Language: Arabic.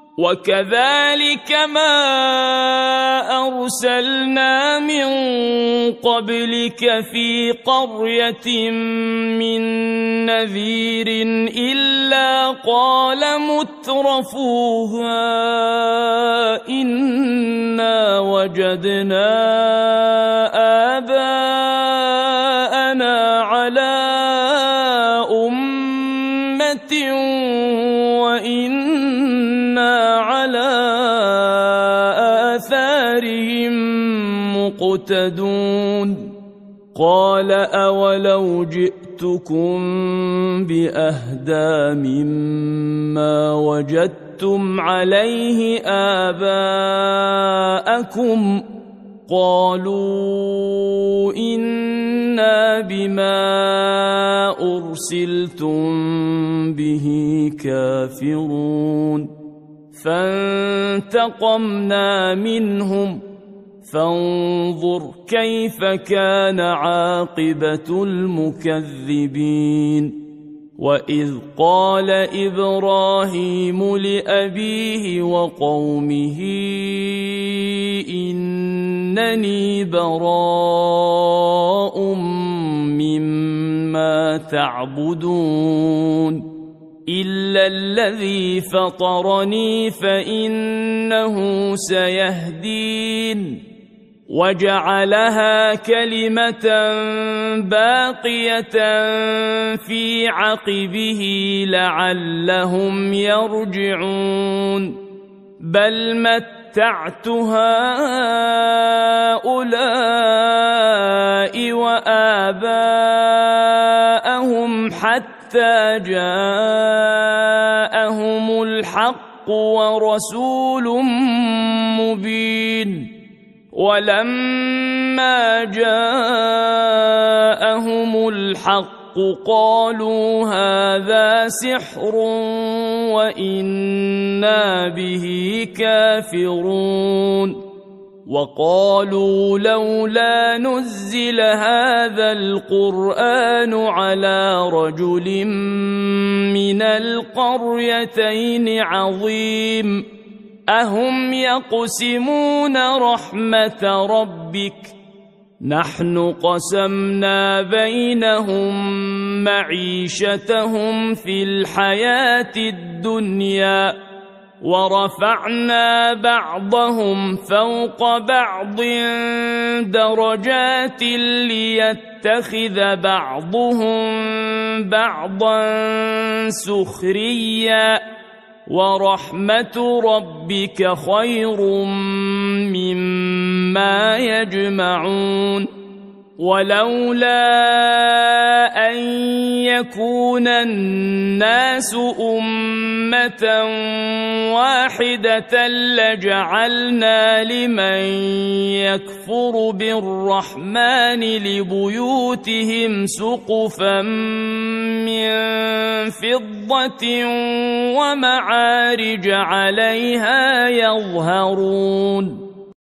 وكذلك ما أرسلنا من قبلك في قرية من نذير إلا قال مترفوها إنا وجدنا آباءنا على أمة وإنا على آثارهم مقتدون قال أولو جئتكم بأهدى مما وجدتم عليه آباءكم قالوا إنا بما أرسلتم به كافرون فانتقمنا منهم فانظر كيف كان عاقبة المكذبين وإذ قال إبراهيم لأبيه وقومه إنني براء مما تعبدون إلا الذي فطرني فإنه سيهدين وجعلها كلمة باقية في عقبه لعلهم يرجعون بل متعت هؤلاء وآباءهم حتى جاءهم الحق ورسول مبين ولما جاءهم الحق قالوا هذا سحر وإنا به كافرون وقالوا لولا نزل هذا القرآن على رجل من القريتين عظيم أهم يقسمون رحمة ربك نحن قسمنا بينهم معيشتهم في الحياة الدنيا ورفعنا بعضهم فوق بعض درجات ليتخذ بعضهم بعضا سخريا ورحمة ربك خير مما يجمعون ولولا أن يكون الناس أمة واحدة لجعلنا لمن يكفر بالرحمن لبيوتهم سقفا من فضة ومعارج عليها يظهرون